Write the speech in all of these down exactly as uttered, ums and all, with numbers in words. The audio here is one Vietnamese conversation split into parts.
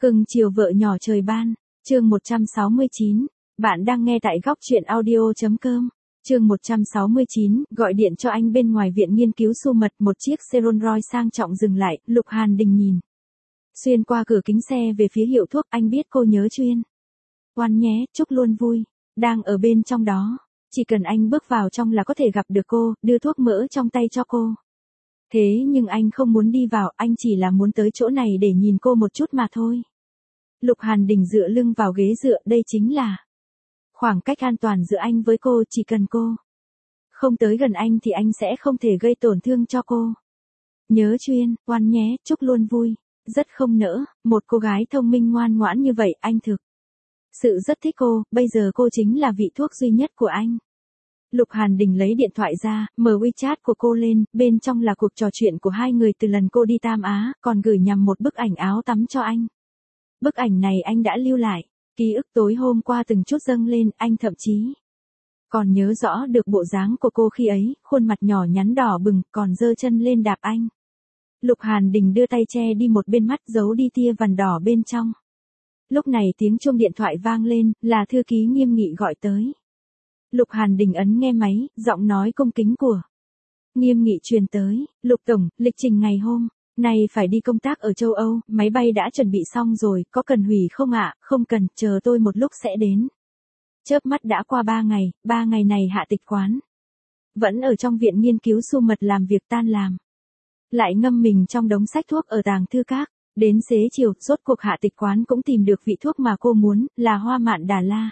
Cưng chiều vợ nhỏ trời ban, chương một trăm sáu mươi chín. Bạn đang nghe tại góc truyện audio.com. Chương một trăm sáu mươi chín, gọi điện cho anh bên ngoài viện nghiên cứu su mật, một chiếc xe Rolls Royce sang trọng dừng lại, Lục Hàn Đình nhìn. Xuyên qua cửa kính xe về phía hiệu thuốc, anh biết cô nhớ Chuyên. Oan nhé, chúc luôn vui. Đang ở bên trong đó. Chỉ cần anh bước vào trong là có thể gặp được cô, đưa thuốc mỡ trong tay cho cô. Thế nhưng anh không muốn đi vào, anh chỉ là muốn tới chỗ này để nhìn cô một chút mà thôi. Lục Hàn Đình dựa lưng vào ghế dựa, đây chính là khoảng cách an toàn giữa anh với cô, chỉ cần cô không tới gần anh thì anh sẽ không thể gây tổn thương cho cô. Nhớ Chuyên, oan nhé, chúc luôn vui. Rất không nỡ, một cô gái thông minh ngoan ngoãn như vậy, anh thực sự rất thích cô, bây giờ cô chính là vị thuốc duy nhất của anh. Lục Hàn Đình lấy điện thoại ra, mở WeChat của cô lên, bên trong là cuộc trò chuyện của hai người từ lần cô đi Tam Á, còn gửi nhằm một bức ảnh áo tắm cho anh. Bức ảnh này anh đã lưu lại, ký ức tối hôm qua từng chút dâng lên, anh thậm chí còn nhớ rõ được bộ dáng của cô khi ấy, khuôn mặt nhỏ nhắn đỏ bừng, còn giơ chân lên đạp anh. Lục Hàn Đình đưa tay che đi một bên mắt, giấu đi tia vằn đỏ bên trong. Lúc này tiếng chuông điện thoại vang lên, là thư ký Nghiêm Nghị gọi tới. Lục Hàn Đình ấn nghe máy, giọng nói cung kính của Nghiêm Nghị truyền tới. Lục tổng, lịch trình ngày hôm nay phải đi công tác ở châu Âu, máy bay đã chuẩn bị xong rồi, có cần hủy không ạ? Không cần, chờ tôi một lúc sẽ đến. Chớp mắt đã qua ba ngày, ba ngày này Hạ Tịch Quán vẫn ở trong viện nghiên cứu su mật làm việc tan làm. Lại ngâm mình trong đống sách thuốc ở tàng thư các. Đến xế chiều, rốt cuộc Hạ Tịch Quán cũng tìm được vị thuốc mà cô muốn, là hoa mạn Đà La.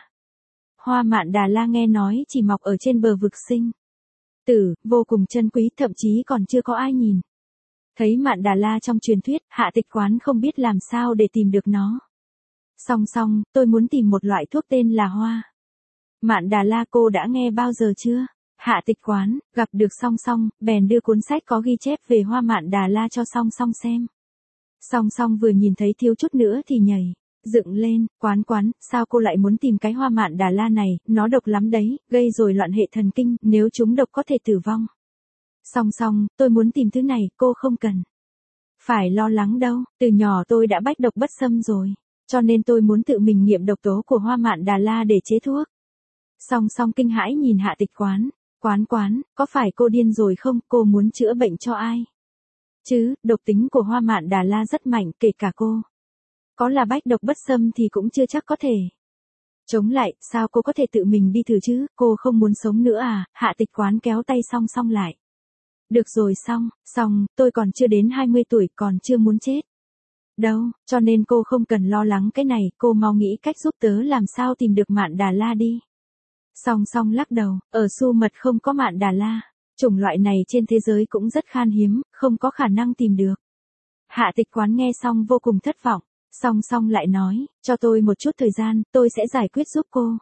Hoa mạn Đà La nghe nói chỉ mọc ở trên bờ vực sinh tử, vô cùng chân quý, thậm chí còn chưa có ai nhìn thấy mạn Đà La trong truyền thuyết. Hạ Tịch Quán không biết làm sao để tìm được nó. Song song, tôi muốn tìm một loại thuốc tên là hoa mạn Đà La, cô đã nghe bao giờ chưa? Hạ Tịch Quán gặp được Song Song, bèn đưa cuốn sách có ghi chép về hoa mạn Đà La cho Song Song xem. Song Song vừa nhìn thấy thiếu chút nữa thì nhảy dựng lên. Quán quán, sao cô lại muốn tìm cái hoa mạn Đà La này, nó độc lắm đấy, gây rồi loạn hệ thần kinh, nếu chúng độc có thể tử vong. Song Song, tôi muốn tìm thứ này, cô không cần phải lo lắng đâu, từ nhỏ tôi đã bách độc bất xâm rồi, cho nên tôi muốn tự mình nghiệm độc tố của hoa mạn Đà La để chế thuốc. Song Song kinh hãi nhìn Hạ Tịch Quán. Quán quán, có phải cô điên rồi không, cô muốn chữa bệnh cho ai? Chứ, độc tính của hoa mạn Đà La rất mạnh, kể cả cô có là bách độc bất xâm thì cũng chưa chắc có thể chống lại. Sao cô có thể tự mình đi thử chứ, cô không muốn sống nữa à? Hạ Tịch Quán kéo tay Song Song lại. Được rồi Song, Song, tôi còn chưa đến hai mươi tuổi, còn chưa muốn chết đâu, cho nên cô không cần lo lắng cái này, cô mau nghĩ cách giúp tớ làm sao tìm được mạn Đà La đi. Song Song lắc đầu, ở su mật không có mạn Đà La, chủng loại này trên thế giới cũng rất khan hiếm, không có khả năng tìm được. Hạ Tịch Quán nghe xong vô cùng thất vọng. Song Song lại nói, cho tôi một chút thời gian, tôi sẽ giải quyết giúp cô.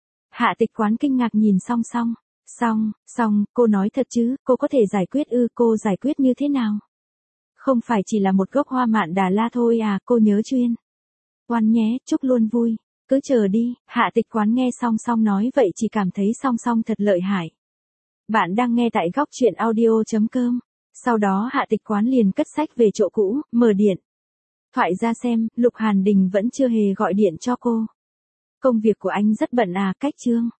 Hạ Tịch Quán kinh ngạc nhìn Song Song. Song, Song, cô nói thật chứ, cô có thể giải quyết ư? Cô giải quyết như thế nào? Không phải chỉ là một gốc hoa mạn Đà La thôi à? Cô nhớ Chuyên. Oan nhé, chúc luôn vui. Cứ chờ đi. Hạ Tịch Quán nghe Song Song nói vậy chỉ cảm thấy Song Song thật lợi hại. Bạn đang nghe tại góc truyện audio.com. Sau đó Hạ Tịch Quán liền cất sách về chỗ cũ, mở điện thoại ra xem, Lục Hàn Đình vẫn chưa hề gọi điện cho cô. Công việc của anh rất bận à? Cách chương